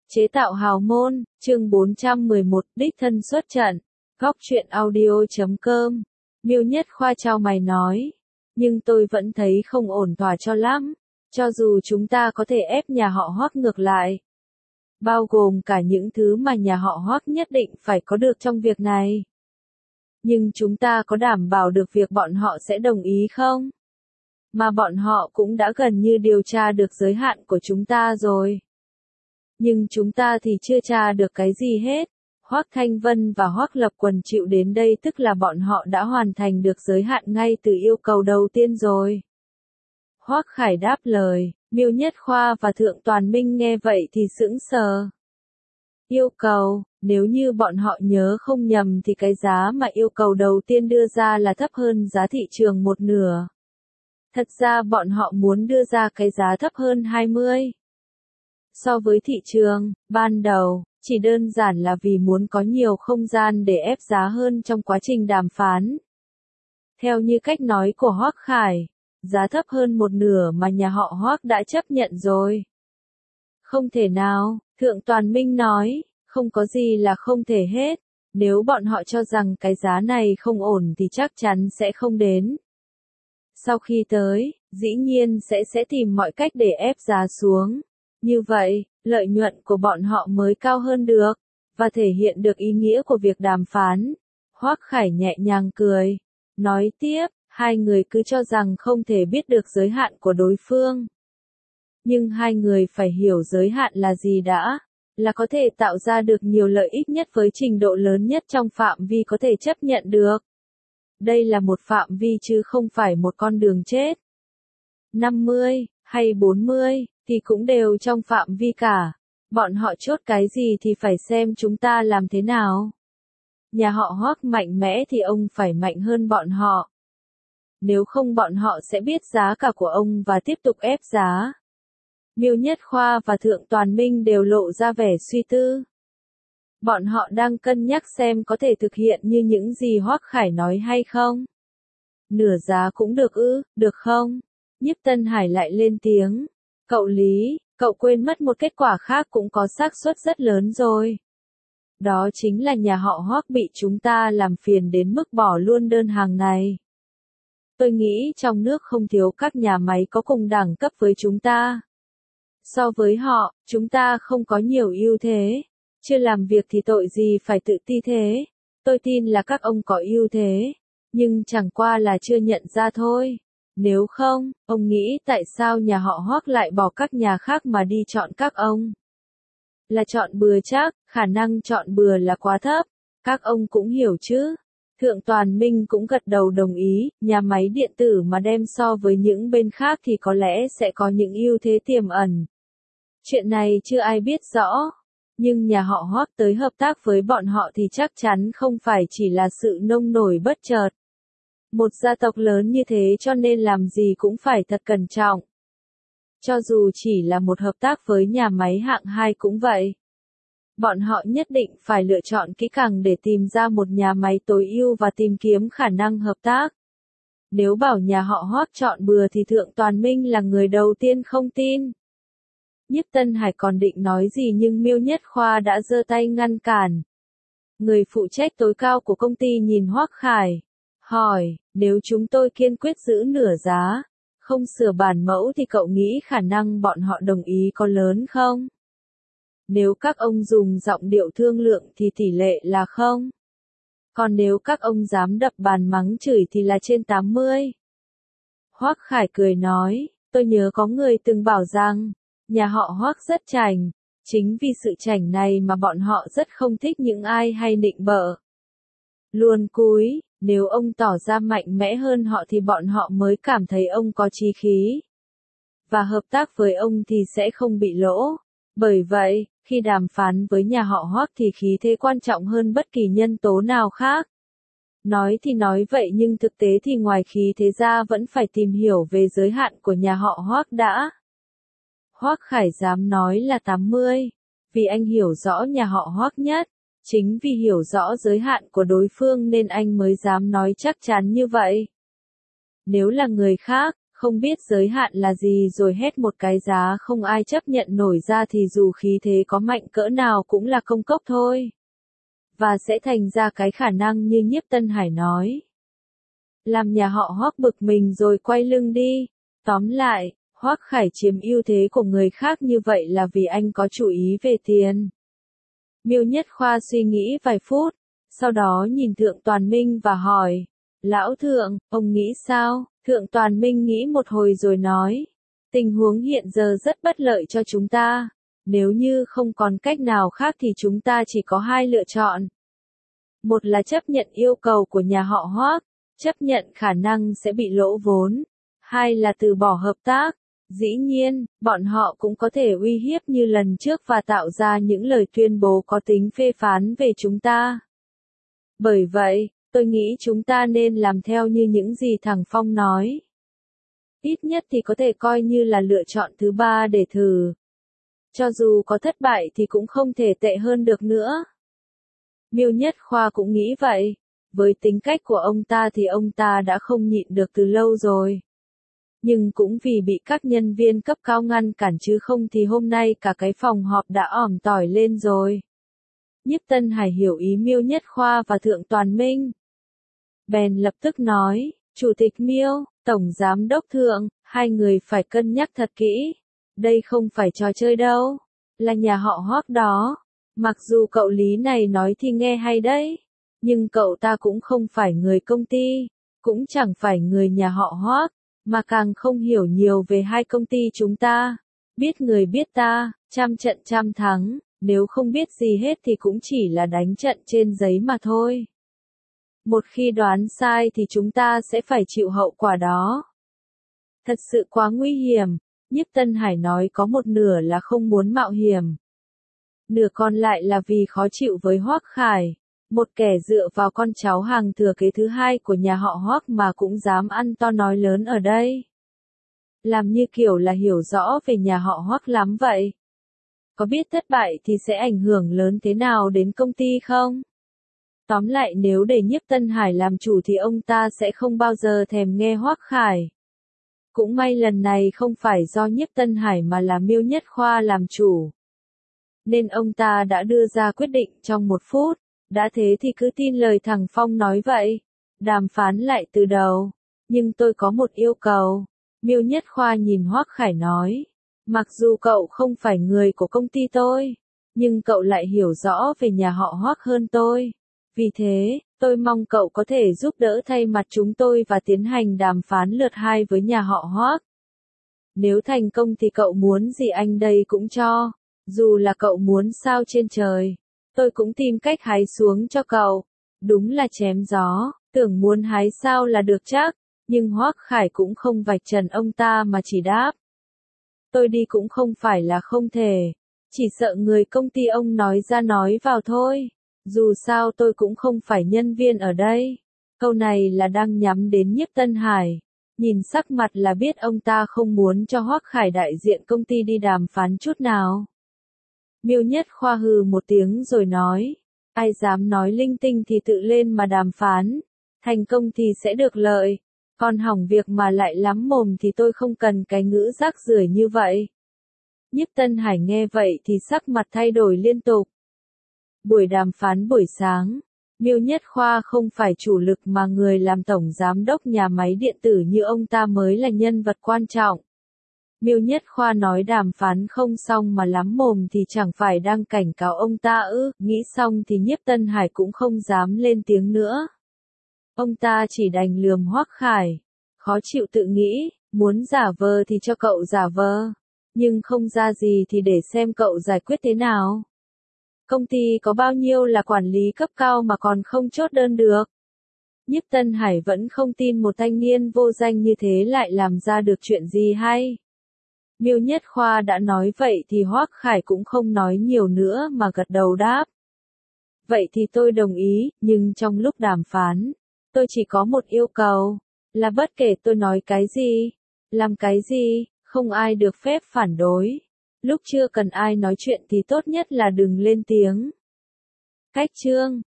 Chế tạo hào môn, chương 411, đích thân xuất trận. Góc truyện audio.com. Miêu Nhất Khoa chau mày nói. Nhưng tôi vẫn thấy không ổn thỏa cho lắm. Cho dù chúng ta có thể ép nhà họ Hoắc ngược lại. Bao gồm cả những thứ mà nhà họ Hoắc nhất định phải có được trong việc này. Nhưng chúng ta có đảm bảo được việc bọn họ sẽ đồng ý không? Mà bọn họ cũng đã gần như điều tra được giới hạn của chúng ta rồi. Nhưng chúng ta thì chưa tra được cái gì hết. Hoắc Thanh Vân và Hoắc Lập Quần chịu đến đây tức là bọn họ đã hoàn thành được giới hạn ngay từ yêu cầu đầu tiên rồi. Hoắc Khải đáp lời, Miêu Nhất Khoa và Thượng Toàn Minh nghe vậy thì sững sờ. Yêu cầu, nếu như bọn họ nhớ không nhầm thì cái giá mà yêu cầu đầu tiên đưa ra là thấp hơn giá thị trường một nửa. Thật ra bọn họ muốn đưa ra cái giá thấp hơn 20. So với thị trường, ban đầu, chỉ đơn giản là vì muốn có nhiều không gian để ép giá hơn trong quá trình đàm phán. Theo như cách nói của Hoắc Khải, giá thấp hơn một nửa mà nhà họ Hoắc đã chấp nhận rồi. Không thể nào, Thượng Toàn Minh nói, không có gì là không thể hết. Nếu bọn họ cho rằng cái giá này không ổn thì chắc chắn sẽ không đến. Sau khi tới, dĩ nhiên sẽ tìm mọi cách để ép giá xuống. Như vậy, lợi nhuận của bọn họ mới cao hơn được, và thể hiện được ý nghĩa của việc đàm phán. Hoắc Khải nhẹ nhàng cười, nói tiếp, hai người cứ cho rằng không thể biết được giới hạn của đối phương. Nhưng hai người phải hiểu giới hạn là gì đã, là có thể tạo ra được nhiều lợi ích nhất với trình độ lớn nhất trong phạm vi có thể chấp nhận được. Đây là một phạm vi chứ không phải một con đường chết. 50, hay 40, thì cũng đều trong phạm vi cả. Bọn họ chốt cái gì thì phải xem chúng ta làm thế nào. Nhà họ Hoắc mạnh mẽ thì ông phải mạnh hơn bọn họ. Nếu không bọn họ sẽ biết giá cả của ông và tiếp tục ép giá. Miêu Nhất Khoa và Thượng Toàn Minh đều lộ ra vẻ suy tư. Bọn họ đang cân nhắc xem có thể thực hiện như những gì Hoắc Khải nói hay không. Nửa giá cũng được ư, được không? Nhiếp Tân Hải lại lên tiếng. Cậu Lý, cậu quên mất một kết quả khác cũng có xác suất rất lớn rồi. Đó chính là nhà họ Hoắc bị chúng ta làm phiền đến mức bỏ luôn đơn hàng này. Tôi nghĩ trong nước không thiếu các nhà máy có cùng đẳng cấp với chúng ta. So với họ, chúng ta không có nhiều ưu thế. Chưa làm việc thì tội gì phải tự ti thế. Tôi tin là các ông có ưu thế. Nhưng chẳng qua là chưa nhận ra thôi. Nếu không, ông nghĩ tại sao nhà họ Hoắc lại bỏ các nhà khác mà đi chọn các ông? Là chọn bừa chắc, khả năng chọn bừa là quá thấp. Các ông cũng hiểu chứ. Thượng Toàn Minh cũng gật đầu đồng ý, nhà máy điện tử mà đem so với những bên khác thì có lẽ sẽ có những ưu thế tiềm ẩn. Chuyện này chưa ai biết rõ. Nhưng nhà họ Hoắc tới hợp tác với bọn họ thì chắc chắn không phải chỉ là sự nông nổi bất chợt. Một gia tộc lớn như thế cho nên làm gì cũng phải thật cẩn trọng. Cho dù chỉ là một hợp tác với nhà máy hạng 2 cũng vậy. Bọn họ nhất định phải lựa chọn kỹ càng để tìm ra một nhà máy tối ưu và tìm kiếm khả năng hợp tác. Nếu bảo nhà họ Hoắc chọn bừa thì Thượng Toàn Minh là người đầu tiên không tin. Nhiếp Tân Hải còn định nói gì nhưng Miêu Nhất Khoa đã giơ tay ngăn cản. Người phụ trách tối cao của công ty nhìn Hoắc Khải, hỏi, nếu chúng tôi kiên quyết giữ nửa giá, không sửa bản mẫu thì cậu nghĩ khả năng bọn họ đồng ý có lớn không? Nếu các ông dùng giọng điệu thương lượng thì tỷ lệ là không. Còn nếu các ông dám đập bàn mắng chửi thì là trên 80. Hoắc Khải cười nói, tôi nhớ có người từng bảo rằng, nhà họ Hoắc rất chảnh, chính vì sự chảnh này mà bọn họ rất không thích những ai hay nịnh bợ. Luồn cúi, nếu ông tỏ ra mạnh mẽ hơn họ thì bọn họ mới cảm thấy ông có chí khí. Và hợp tác với ông thì sẽ không bị lỗ. Bởi vậy, khi đàm phán với nhà họ Hoắc thì khí thế quan trọng hơn bất kỳ nhân tố nào khác. Nói thì nói vậy nhưng thực tế thì ngoài khí thế ra vẫn phải tìm hiểu về giới hạn của nhà họ Hoắc đã. Hoắc Khải dám nói là 80, vì anh hiểu rõ nhà họ Hoắc nhất. Chính vì hiểu rõ giới hạn của đối phương nên anh mới dám nói chắc chắn như vậy. Nếu là người khác, không biết giới hạn là gì rồi hét một cái giá không ai chấp nhận nổi ra thì dù khí thế có mạnh cỡ nào cũng là công cốc thôi. Và sẽ thành ra cái khả năng như Nhiếp Tân Hải nói. Làm nhà họ Hoắc bực mình rồi quay lưng đi. Tóm lại, Hoắc Khải chiếm ưu thế của người khác như vậy là vì anh có chủ ý về tiền. Miêu Nhất Khoa suy nghĩ vài phút, sau đó nhìn Thượng Toàn Minh và hỏi, Lão Thượng, ông nghĩ sao? Thượng Toàn Minh nghĩ một hồi rồi nói, tình huống hiện giờ rất bất lợi cho chúng ta, nếu như không còn cách nào khác thì chúng ta chỉ có hai lựa chọn. Một là chấp nhận yêu cầu của nhà họ Hoắc, chấp nhận khả năng sẽ bị lỗ vốn. Hai là từ bỏ hợp tác. Dĩ nhiên, bọn họ cũng có thể uy hiếp như lần trước và tạo ra những lời tuyên bố có tính phê phán về chúng ta. Bởi vậy, tôi nghĩ chúng ta nên làm theo như những gì thằng Phong nói. Ít nhất thì có thể coi như là lựa chọn thứ ba để thử. Cho dù có thất bại thì cũng không thể tệ hơn được nữa. Miêu Nhất Khoa cũng nghĩ vậy. Với tính cách của ông ta thì ông ta đã không nhịn được từ lâu rồi. Nhưng cũng vì bị các nhân viên cấp cao ngăn cản chứ không thì hôm nay cả cái phòng họp đã ỏm tỏi lên rồi. Nhiếp Tân Hải hiểu ý Miêu Nhất Khoa và Thượng Toàn Minh. Bèn lập tức nói, Chủ tịch Miêu, Tổng Giám đốc Thượng, hai người phải cân nhắc thật kỹ. Đây không phải trò chơi đâu, là nhà họ Hoắc đó. Mặc dù cậu Lý này nói thì nghe hay đấy, nhưng cậu ta cũng không phải người công ty, cũng chẳng phải người nhà họ Hoắc, mà càng không hiểu nhiều về hai công ty chúng ta. Biết người biết ta, trăm trận trăm thắng, nếu không biết gì hết thì cũng chỉ là đánh trận trên giấy mà thôi. Một khi đoán sai thì chúng ta sẽ phải chịu hậu quả đó. Thật sự quá nguy hiểm, Nhiếp Tân Hải nói có một nửa là không muốn mạo hiểm. Nửa còn lại là vì khó chịu với Hoắc Khải, một kẻ dựa vào con cháu hàng thừa kế thứ hai của nhà họ Hoắc mà cũng dám ăn to nói lớn ở đây. Làm như kiểu là hiểu rõ về nhà họ Hoắc lắm vậy. Có biết thất bại thì sẽ ảnh hưởng lớn thế nào đến công ty không? Tóm lại nếu để Nhiếp Tân Hải làm chủ thì ông ta sẽ không bao giờ thèm nghe Hoắc Khải. Cũng may lần này không phải do Nhiếp Tân Hải mà là Miêu Nhất Khoa làm chủ. Nên ông ta đã đưa ra quyết định trong 1 phút, đã thế thì cứ tin lời thằng Phong nói vậy. Đàm phán lại từ đầu. Nhưng tôi có một yêu cầu. Miêu Nhất Khoa nhìn Hoắc Khải nói. Mặc dù cậu không phải người của công ty tôi, nhưng cậu lại hiểu rõ về nhà họ Hoắc hơn tôi. Vì thế, tôi mong cậu có thể giúp đỡ thay mặt chúng tôi và tiến hành đàm phán lượt 2 với nhà họ Hoắc. Nếu thành công thì cậu muốn gì anh đây cũng cho. Dù là cậu muốn sao trên trời, tôi cũng tìm cách hái xuống cho cậu. Đúng là chém gió, tưởng muốn hái sao là được chắc, nhưng Hoắc Khải cũng không vạch trần ông ta mà chỉ đáp. Tôi đi cũng không phải là không thể, chỉ sợ người công ty ông nói ra nói vào thôi. Dù sao tôi cũng không phải nhân viên ở đây. Câu này là đang nhắm đến Nhiếp Tân Hải. Nhìn sắc mặt là biết ông ta không muốn cho Hoắc Khải đại diện công ty đi đàm phán chút nào. Miêu Nhất Khoa hừ một tiếng rồi nói, ai dám nói linh tinh thì tự lên mà đàm phán, thành công thì sẽ được lợi, còn hỏng việc mà lại lắm mồm thì tôi không cần cái ngữ rác rưởi như vậy. Nhiếp Tân Hải nghe vậy thì sắc mặt thay đổi liên tục. Buổi đàm phán buổi sáng, Miêu Nhất Khoa không phải chủ lực mà người làm tổng giám đốc nhà máy điện tử như ông ta mới là nhân vật quan trọng. Miêu Nhất Khoa nói đàm phán không xong mà lắm mồm thì chẳng phải đang cảnh cáo ông ta ư, nghĩ xong thì Nhiếp Tân Hải cũng không dám lên tiếng nữa. Ông ta chỉ đành lườm Hoắc Khải, khó chịu tự nghĩ, muốn giả vờ thì cho cậu giả vờ, nhưng không ra gì thì để xem cậu giải quyết thế nào. Công ty có bao nhiêu là quản lý cấp cao mà còn không chốt đơn được. Nhiếp Tân Hải vẫn không tin một thanh niên vô danh như thế lại làm ra được chuyện gì hay. Miêu Nhất Khoa đã nói vậy thì Hoắc Khải cũng không nói nhiều nữa mà gật đầu đáp. Vậy thì tôi đồng ý, nhưng trong lúc đàm phán, tôi chỉ có một yêu cầu, là bất kể tôi nói cái gì, làm cái gì, không ai được phép phản đối. Lúc chưa cần ai nói chuyện thì tốt nhất là đừng lên tiếng. Cách chương